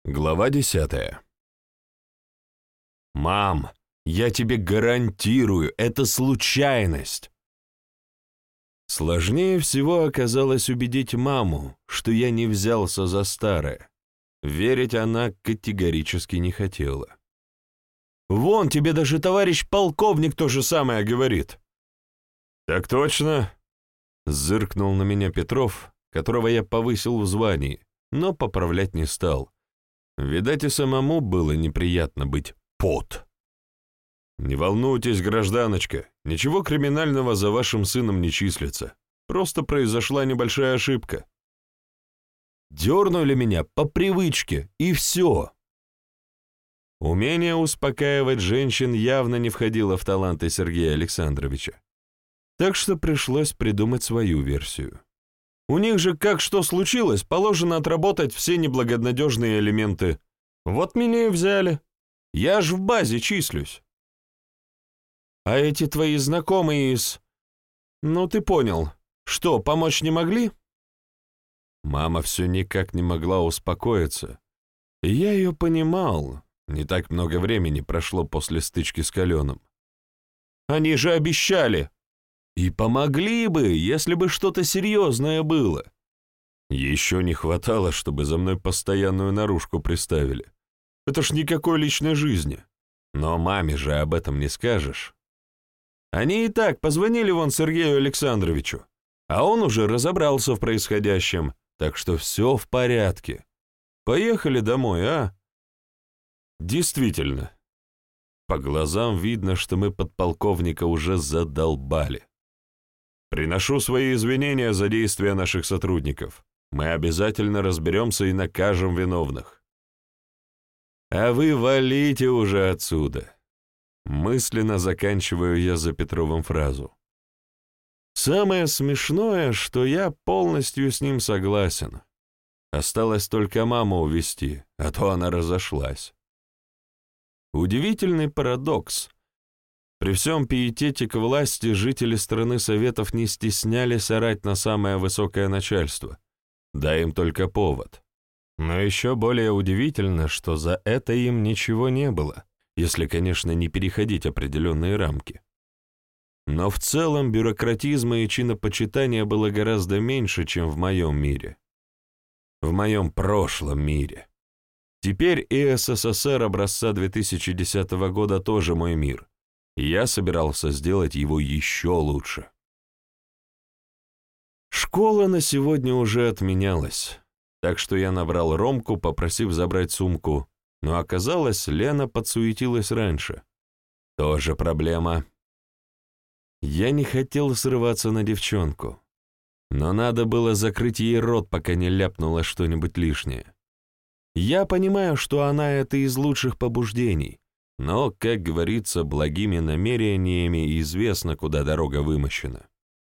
Глава 10. «Мам, я тебе гарантирую, это случайность!» Сложнее всего оказалось убедить маму, что я не взялся за старое. Верить она категорически не хотела. «Вон, тебе даже товарищ полковник то же самое говорит!» «Так точно!» — зыркнул на меня Петров, которого я повысил в звании, но поправлять не стал. Видать, и самому было неприятно быть «пот». «Не волнуйтесь, гражданочка, ничего криминального за вашим сыном не числится. Просто произошла небольшая ошибка». Дернули меня по привычке, и все. Умение успокаивать женщин явно не входило в таланты Сергея Александровича. Так что пришлось придумать свою версию. У них же, как что случилось, положено отработать все неблагонадежные элементы. Вот меня и взяли. Я ж в базе числюсь. А эти твои знакомые из... Ну, ты понял. Что, помочь не могли? Мама все никак не могла успокоиться. И я ее понимал. Не так много времени прошло после стычки с Каленым. Они же обещали. И помогли бы, если бы что-то серьезное было. Еще не хватало, чтобы за мной постоянную наружку приставили. Это ж никакой личной жизни. Но маме же об этом не скажешь. Они и так позвонили вон Сергею Александровичу, а он уже разобрался в происходящем, так что все в порядке. Поехали домой, а? Действительно. По глазам видно, что мы подполковника уже задолбали. Приношу свои извинения за действия наших сотрудников. Мы обязательно разберемся и накажем виновных. А вы валите уже отсюда. Мысленно заканчиваю я за Петровым фразу. Самое смешное, что я полностью с ним согласен. Осталось только маму увезти, а то она разошлась. Удивительный парадокс. При всем пиетете к власти жители страны Советов не стеснялись орать на самое высокое начальство. Дай им только повод. Но еще более удивительно, что за это им ничего не было, если, конечно, не переходить определенные рамки. Но в целом бюрократизма и чинопочитания было гораздо меньше, чем в моем мире. В моем прошлом мире. Теперь и СССР образца 2010 года тоже мой мир. И я собирался сделать его еще лучше. Школа на сегодня уже отменялась, так что я набрал Ромку, попросив забрать сумку, но оказалось, Лена подсуетилась раньше. Тоже проблема. Я не хотел срываться на девчонку, но надо было закрыть ей рот, пока не ляпнула что-нибудь лишнее. Я понимаю, что она это из лучших побуждений, но, как говорится, благими намерениями известно, куда дорога вымощена.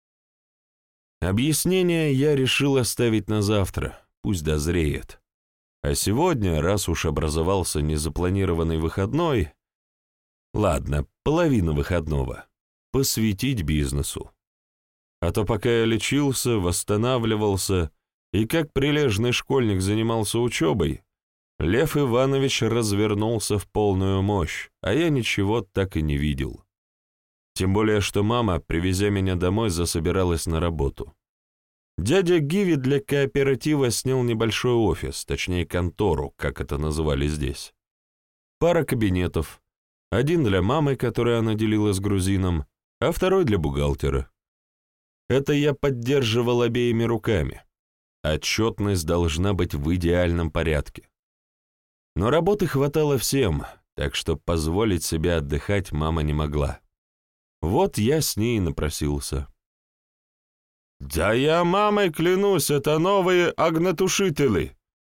Объяснение я решил оставить на завтра, пусть дозреет. А сегодня, раз уж образовался незапланированный выходной, ладно, половина выходного, посвятить бизнесу. А то пока я лечился, восстанавливался и как прилежный школьник занимался учебой, Лев Иванович развернулся в полную мощь, а я ничего так и не видел. Тем более, что мама, привезя меня домой, засобиралась на работу. Дядя Гиви для кооператива снял небольшой офис, точнее контору, как это называли здесь. Пара кабинетов. Один для мамы, которую она делила с грузином, а второй для бухгалтера. Это я поддерживал обеими руками. Отчетность должна быть в идеальном порядке. Но работы хватало всем, так что позволить себе отдыхать мама не могла. Вот я с ней и напросился. «Да я мамой клянусь, это новые огнетушители!»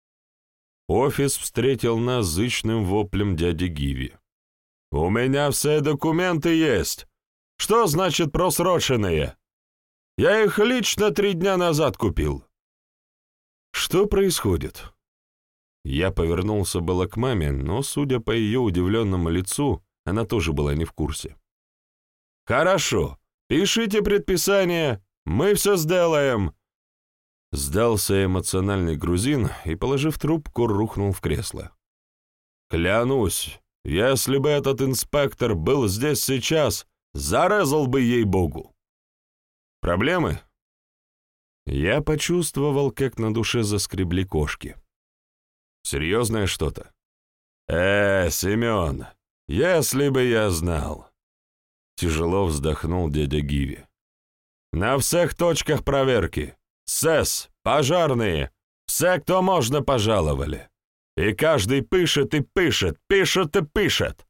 Офис встретил нас зычным воплем дяди Гиви. «У меня все документы есть. Что значит просроченные? Я их лично 3 дня назад купил». «Что происходит?» Я повернулся было к маме, но, судя по ее удивленному лицу, она тоже была не в курсе. «Хорошо, пишите предписание, мы все сделаем». Сдался эмоциональный грузин и, положив трубку, рухнул в кресло. «Клянусь, если бы этот инспектор был здесь сейчас, зарезал бы ей-богу!» «Проблемы?» Я почувствовал, как на душе заскребли кошки. «Серьезное что-то?» Семен, если бы я знал!» Тяжело вздохнул дядя Гиви. «На всех точках проверки. СЭС, пожарные, все, кто можно, пожаловали. И каждый пишет и пишет, пишет и пишет».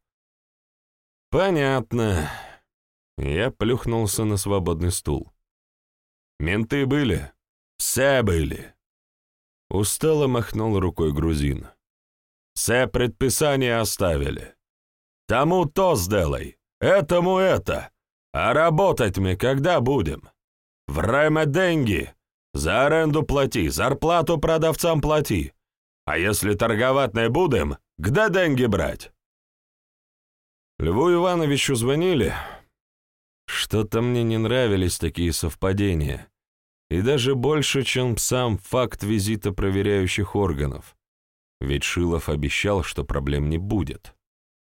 «Понятно». Я плюхнулся на свободный стул. «Менты были?» «Все были». Устало махнул рукой грузин. «Все предписания оставили. Тому то сделай, этому это. А работать мы когда будем? Время деньги. За аренду плати, зарплату продавцам плати. А если торговать не будем, где деньги брать?» Льву Ивановичу звонили. Что-то мне не нравились такие совпадения. И даже больше, чем сам факт визита проверяющих органов. Ведь Шилов обещал, что проблем не будет.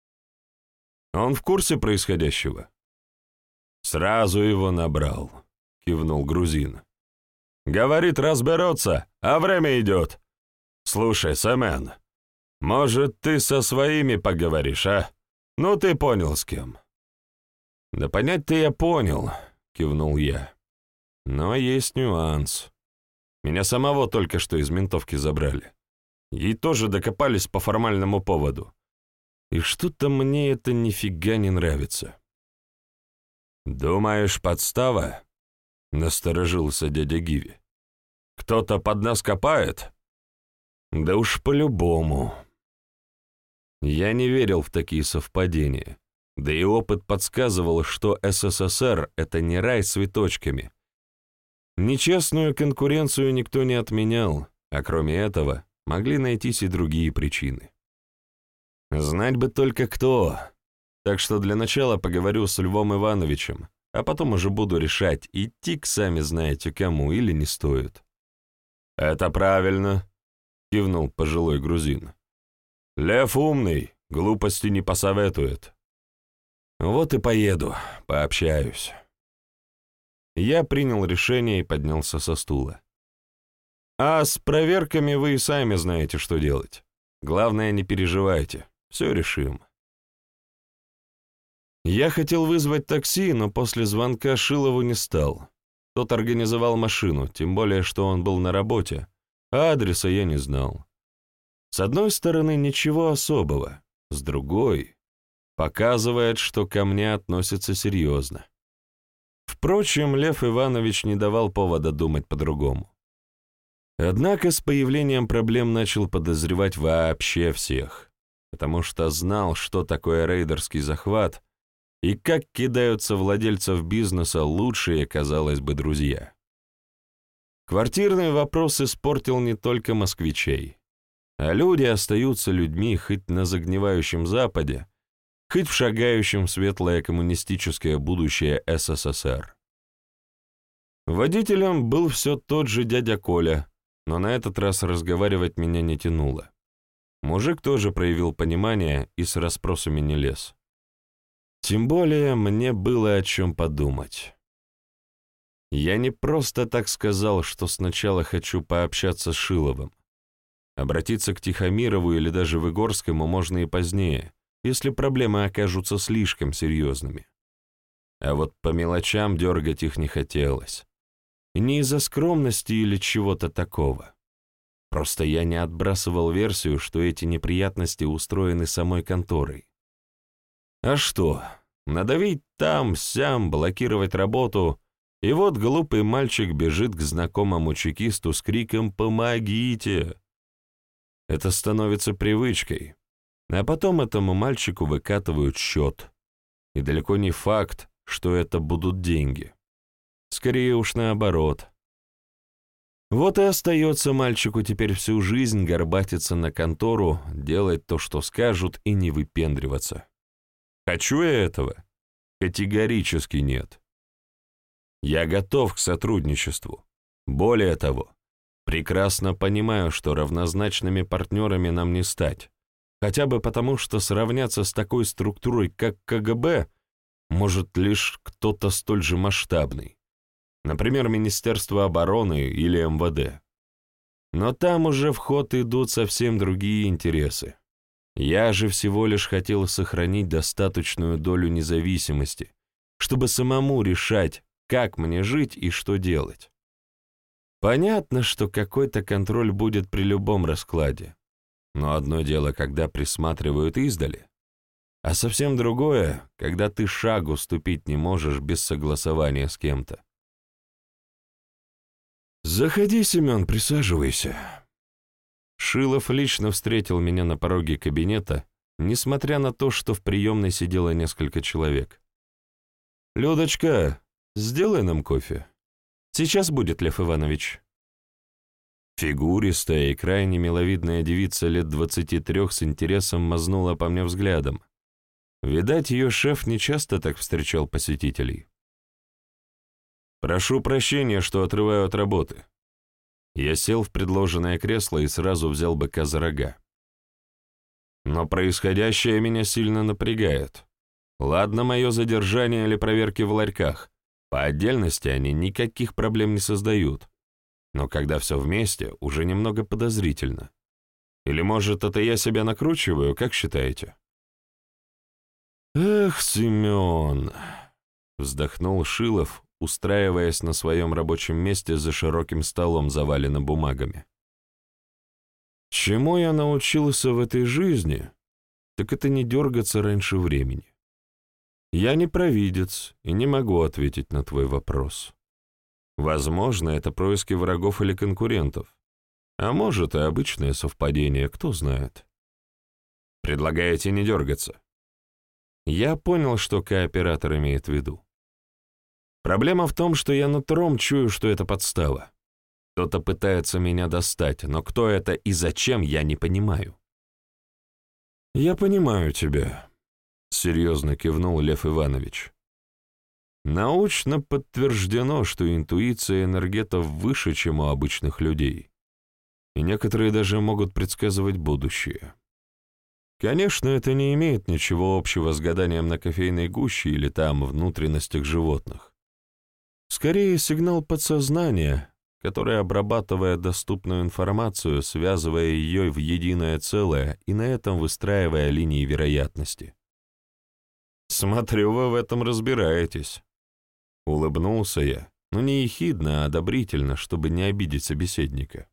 Он в курсе происходящего? «Сразу его набрал», — кивнул грузин. «Говорит, разберется, а время идет. Слушай, Семен, может, ты со своими поговоришь, а? Ну, ты понял, с кем». «Да понять-то я понял», — кивнул я. «Но есть нюанс. Меня самого только что из ментовки забрали. Ей тоже докопались по формальному поводу. И что-то мне это нифига не нравится». «Думаешь, подстава?» — насторожился дядя Гиви. «Кто-то под нас копает?» «Да уж по-любому». Я не верил в такие совпадения. Да и опыт подсказывал, что СССР — это не рай с цветочками. Нечестную конкуренцию никто не отменял, а кроме этого могли найтись и другие причины. Знать бы только кто. Так что для начала поговорю с Львом Ивановичем, а потом уже буду решать, идти к сами знаете кому или не стоит. «Это правильно», — кивнул пожилой грузин. «Лев умный, глупости не посоветует». «Вот и поеду, пообщаюсь». Я принял решение и поднялся со стула. «А с проверками вы и сами знаете, что делать. Главное, не переживайте, все решим». Я хотел вызвать такси, но после звонка Шилову не стал. Тот организовал машину, тем более, что он был на работе, а адреса я не знал. С одной стороны, ничего особого, с другой — показывает, что ко мне относятся серьезно. Впрочем, Лев Иванович не давал повода думать по-другому. Однако с появлением проблем начал подозревать вообще всех, потому что знал, что такое рейдерский захват и как кидаются владельцев бизнеса лучшие, казалось бы, друзья. Квартирный вопрос испортил не только москвичей, а люди остаются людьми хоть на загнивающем Западе, хоть в шагающем в светлое коммунистическое будущее СССР. Водителем был все тот же дядя Коля, но на этот раз разговаривать меня не тянуло. Мужик тоже проявил понимание и с расспросами не лез. Тем более мне было о чем подумать. Я не просто так сказал, что сначала хочу пообщаться с Шиловым. Обратиться к Тихомирову или даже Выгорскому можно и позднее, если проблемы окажутся слишком серьезными. А вот по мелочам дергать их не хотелось. И не из-за скромности или чего-то такого. Просто я не отбрасывал версию, что эти неприятности устроены самой конторой. А что, надавить там-сям, блокировать работу, и вот глупый мальчик бежит к знакомому чекисту с криком «Помогите!». Это становится привычкой, а потом этому мальчику выкатывают счет. И далеко не факт, что это будут деньги. Скорее уж наоборот. Вот и остается мальчику теперь всю жизнь горбатиться на контору, делать то, что скажут, и не выпендриваться. Хочу я этого? Категорически нет. Я готов к сотрудничеству. Более того, Прекрасно понимаю, что равнозначными партнерами нам не стать, хотя бы потому, что сравняться с такой структурой, как КГБ, может лишь кто-то столь же масштабный, например, Министерство обороны или МВД. Но там уже в ход идут совсем другие интересы. Я же всего лишь хотел сохранить достаточную долю независимости, чтобы самому решать, как мне жить и что делать. Понятно, что какой-то контроль будет при любом раскладе, но одно дело, когда присматривают издали, а совсем другое, когда ты шагу ступить не можешь без согласования с кем-то. «Заходи, Семен, присаживайся». Шилов лично встретил меня на пороге кабинета, несмотря на то, что в приемной сидело несколько человек. «Людочка, сделай нам кофе. Сейчас будет, Лев Иванович». Фигуристая и крайне миловидная девица лет 23 с интересом мазнула по мне взглядом. Видать, ее шеф нечасто так встречал посетителей. «Прошу прощения, что отрываю от работы». Я сел в предложенное кресло и сразу взял быка за рога. Но происходящее меня сильно напрягает. Ладно, мое задержание или проверки в ларьках. По отдельности они никаких проблем не создают. Но когда все вместе, уже немного подозрительно. Или, может, это я себя накручиваю, как считаете? «Эх, Семен!» — вздохнул Шилов, устраиваясь на своем рабочем месте за широким столом, заваленным бумагами. «Чему я научился в этой жизни, так это не дергаться раньше времени. Я не провидец и не могу ответить на твой вопрос. Возможно, это происки врагов или конкурентов, а может и обычное совпадение, кто знает. Предлагаете не дергаться?» Я понял, что кооператор имеет в виду. Проблема в том, что я нутром чую, что это подстава. Кто-то пытается меня достать, но кто это и зачем, я не понимаю. «Я понимаю тебя», — серьезно кивнул Лев Иванович. «Научно подтверждено, что интуиция энергетов выше, чем у обычных людей, и некоторые даже могут предсказывать будущее. Конечно, это не имеет ничего общего с гаданием на кофейной гуще или там внутренностях животных. Скорее, сигнал подсознания, который, обрабатывая доступную информацию, связывая ее в единое целое и на этом выстраивая линии вероятности. «Смотрю, вы в этом разбираетесь». Улыбнулся я, но не ехидно, а одобрительно, чтобы не обидеть собеседника.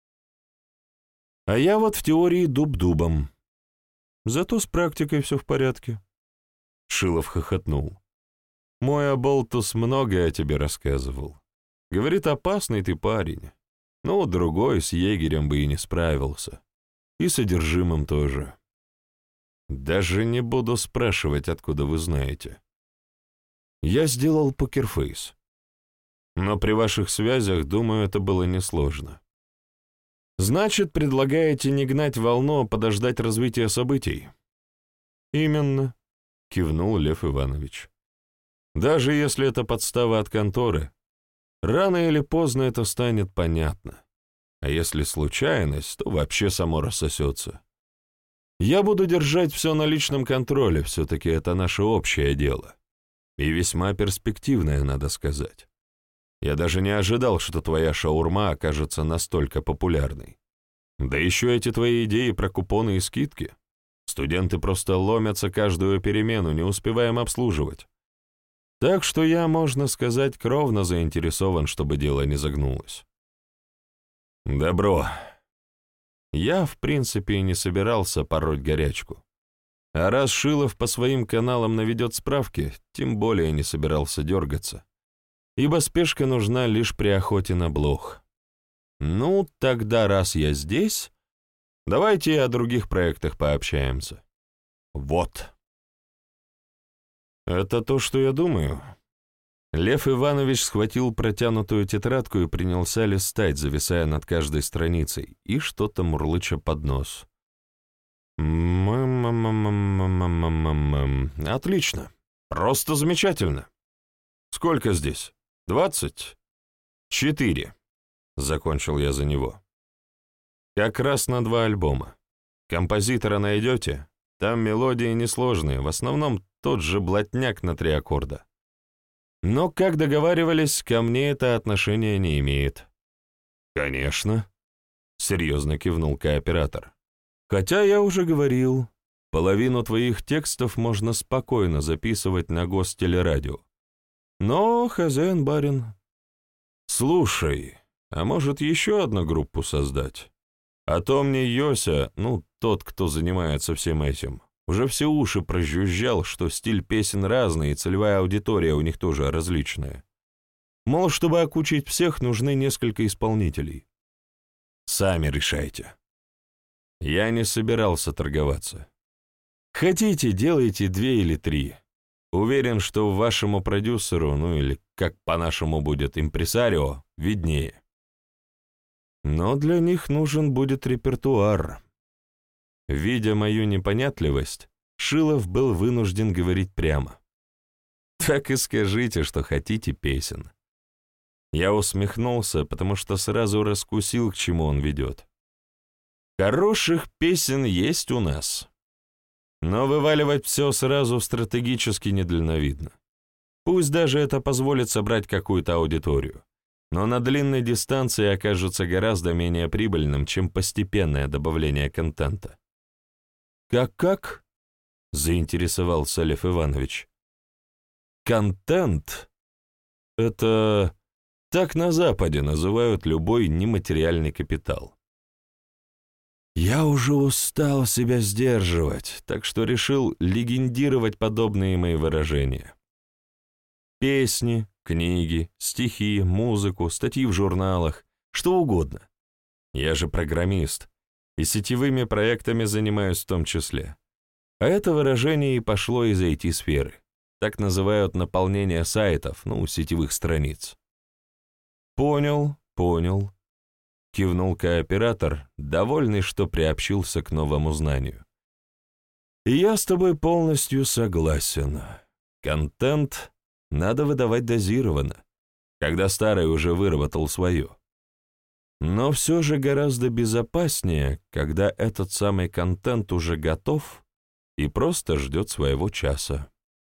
«А я вот в теории дуб дубом. Зато с практикой все в порядке». Шилов хохотнул. «Мой оболтус многое о тебе рассказывал. Говорит, опасный ты парень. Ну, другой с егерем бы и не справился. И содержимым тоже. Даже не буду спрашивать, откуда вы знаете. Я сделал покерфейс. Но при ваших связях, думаю, это было несложно. Значит, предлагаете не гнать волну, а подождать развития событий?» «Именно», — кивнул Лев Иванович. «Даже если это подстава от конторы, рано или поздно это станет понятно. А если случайность, то вообще само рассосется. Я буду держать все на личном контроле, все-таки это наше общее дело. И весьма перспективное, надо сказать. Я даже не ожидал, что твоя шаурма окажется настолько популярной. Да еще эти твои идеи про купоны и скидки. Студенты просто ломятся каждую перемену, не успеваем обслуживать. Так что я, можно сказать, кровно заинтересован, чтобы дело не загнулось». «Добро». Я, в принципе, и не собирался пороть горячку. А раз Шилов по своим каналам наведет справки, тем более не собирался дергаться, ибо спешка нужна лишь при охоте на блох. Ну, тогда, раз я здесь, давайте и о других проектах пообщаемся. Вот. Это то, что я думаю. Лев Иванович схватил протянутую тетрадку и принялся листать, зависая над каждой страницей, и что-то мурлыча под нос. Отлично. Просто замечательно. Сколько здесь? 20? 4. — закончил я за него. «Как раз на 2 альбома. Композитора найдете? Там мелодии несложные, в основном тот же блатняк на 3 аккорда. Но, как договаривались, ко мне это отношение не имеет». «Конечно», — серьезно кивнул кооператор. «Хотя я уже говорил, половину твоих текстов можно спокойно записывать на гостелерадио. Но хозяин барин. Слушай, а может еще одну группу создать? А то мне Йося, тот, кто занимается всем этим, уже все уши прожужжал, что стиль песен разный, и целевая аудитория у них тоже различная. Мол, чтобы окучить всех, нужны несколько исполнителей. Сами решайте». Я не собирался торговаться. Хотите, делайте 2 или 3. Уверен, что вашему продюсеру, или как по-нашему будет импресарио, виднее. Но для них нужен будет репертуар. Видя мою непонятливость, Шилов был вынужден говорить прямо. Так и скажите, что хотите песен. Я усмехнулся, потому что сразу раскусил, к чему он ведет. Хороших песен есть у нас. Но вываливать все сразу стратегически недальновидно. Пусть даже это позволит собрать какую-то аудиторию, но на длинной дистанции окажется гораздо менее прибыльным, чем постепенное добавление контента. «Как?» — заинтересовался Лев Иванович. «Контент — это так на Западе называют любой нематериальный капитал. Я уже устал себя сдерживать, так что решил легендировать подобные мои выражения. Песни, книги, стихи, музыку, статьи в журналах, что угодно. Я же программист, и сетевыми проектами занимаюсь в том числе. А это выражение и пошло из IT-сферы. Так называют наполнение сайтов, сетевых страниц. «Понял», — кивнул кооператор, довольный, что приобщился к новому знанию. «И я с тобой полностью согласен. Контент надо выдавать дозированно, когда старый уже выработал свое. Но все же гораздо безопаснее, когда этот самый контент уже готов и просто ждет своего часа».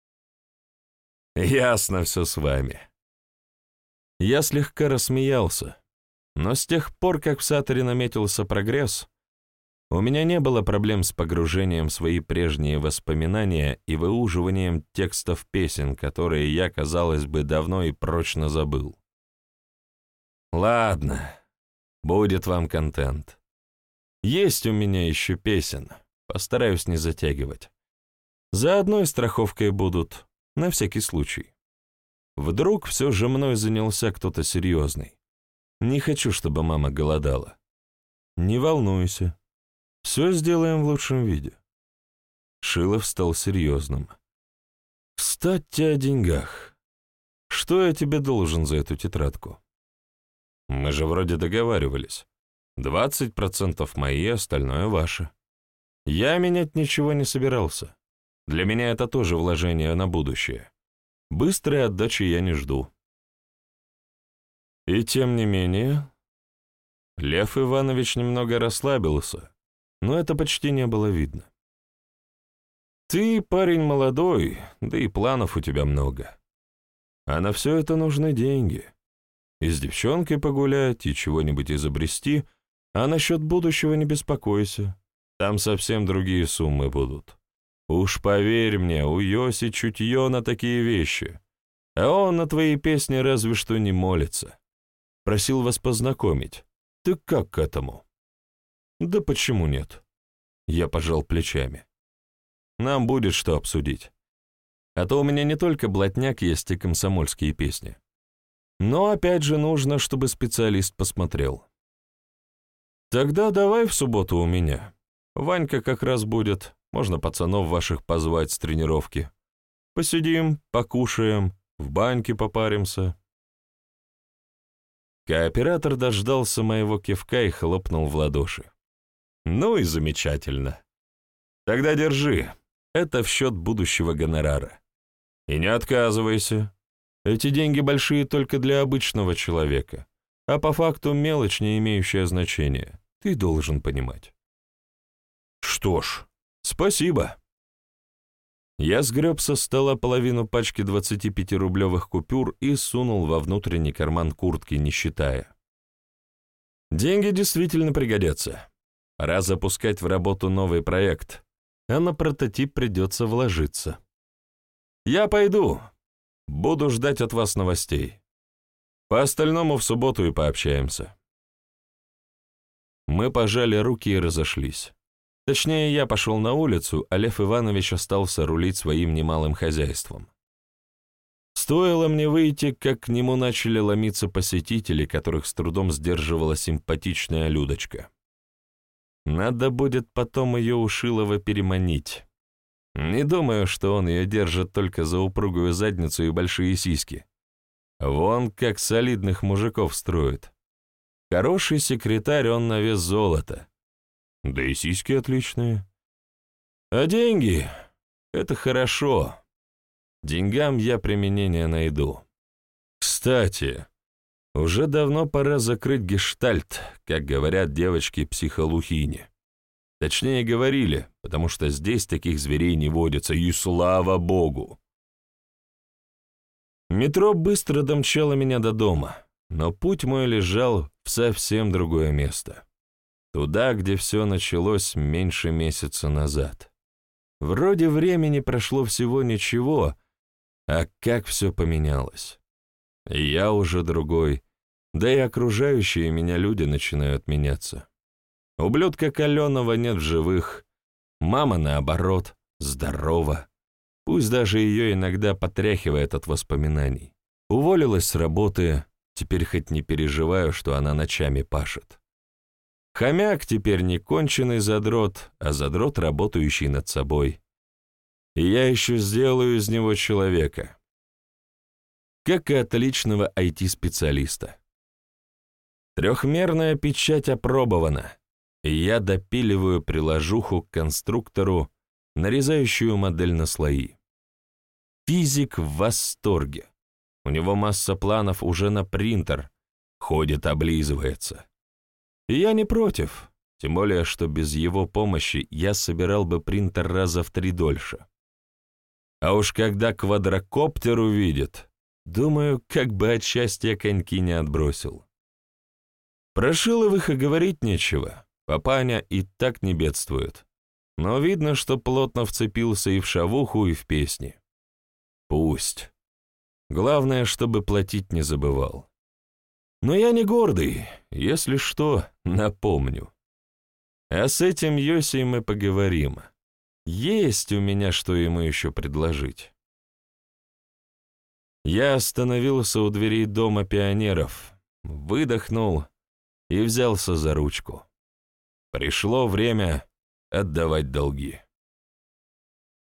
«Ясно все с вами». Я слегка рассмеялся, но с тех пор, как в Саторе наметился прогресс, у меня не было проблем с погружением в свои прежние воспоминания и выуживанием текстов песен, которые я, казалось бы, давно и прочно забыл. Ладно, будет вам контент. Есть у меня еще песен, постараюсь не затягивать. Заодно и страховкой будут, на всякий случай. Вдруг все же мной занялся кто-то серьезный. Не хочу, чтобы мама голодала. Не волнуйся. Все сделаем в лучшем виде. Шилов стал серьезным. Кстати, о деньгах. Что я тебе должен за эту тетрадку? Мы же вроде договаривались. 20% мои, остальное ваше. Я менять ничего не собирался. Для меня это тоже вложение на будущее. Быстрой отдачи я не жду. И тем не менее, Лев Иванович немного расслабился, но это почти не было видно. Ты парень молодой, да и планов у тебя много. А на все это нужны деньги. И с девчонкой погулять, и чего-нибудь изобрести, а насчет будущего не беспокойся. Там совсем другие суммы будут. Уж поверь мне, у Йоси чутье на такие вещи, а он на твои песни разве что не молится. Просил вас познакомить. Ты как к этому? Да почему нет? Я пожал плечами. Нам будет что обсудить. А то у меня не только блатняк есть и комсомольские песни. Но опять же нужно, чтобы специалист посмотрел. Тогда давай в субботу у меня. Ванька как раз будет. Можно пацанов ваших позвать с тренировки. Посидим, покушаем, в баньке попаримся». Кооператор дождался моего кивка и хлопнул в ладоши. «Ну и замечательно. Тогда держи. Это в счет будущего гонорара. И не отказывайся. Эти деньги большие только для обычного человека. а по факту мелочь, не имеющая значения. Ты должен понимать. Что ж, спасибо. Я сгреб со стола половину пачки 25-рублевых купюр и сунул во внутренний карман куртки, не считая. Деньги действительно пригодятся. Пора запускать в работу новый проект, а на прототип придется вложиться. Я пойду. Буду ждать от вас новостей. По остальному в субботу и пообщаемся. Мы пожали руки и разошлись. Точнее, я пошел на улицу, а Лев Иванович остался рулить своим немалым хозяйством. Стоило мне выйти, как к нему начали ломиться посетители, которых с трудом сдерживала симпатичная Людочка. Надо будет потом ее у Шилова переманить. Не думаю, что он ее держит только за упругую задницу и большие сиськи. Вон как солидных мужиков строит. Хороший секретарь, он на вес золота. Да и сиськи отличные. А деньги — это хорошо. Деньгам я применение найду. Кстати, уже давно пора закрыть гештальт, как говорят девочки-психолухини. Точнее, говорили, потому что здесь таких зверей не водится, и слава богу. Метро быстро домчало меня до дома, но путь мой лежал в совсем другое место. Туда, где все началось меньше месяца назад. Вроде времени прошло всего ничего, а как все поменялось. Я уже другой, да и окружающие меня люди начинают меняться. Ублюдка Каленова нет в живых, мама, наоборот, здорова. Пусть даже ее иногда потряхивает от воспоминаний. Уволилась с работы, теперь хоть не переживаю, что она ночами пашет. Хомяк теперь не конченый задрот, а задрот, работающий над собой. И я еще сделаю из него человека. Как и отличного IT-специалиста. Трехмерная печать опробована, и я допиливаю приложуху к конструктору, нарезающую модель на слои. Физик в восторге. У него масса планов уже на принтер, ходит, облизывается. И я не против, тем более, что без его помощи я собирал бы принтер раза в 3 дольше. А уж когда квадрокоптер увидит, думаю, как бы от счастья коньки не отбросил. Про Шиловых и говорить нечего, папаня и так не бедствует. Но видно, что плотно вцепился и в шавуху, и в песни. Пусть. Главное, чтобы платить не забывал. Но я не гордый, если что, напомню. А с этим Йосей мы поговорим. Есть у меня, что ему еще предложить. Я остановился у дверей Дома пионеров, выдохнул и взялся за ручку. Пришло время отдавать долги.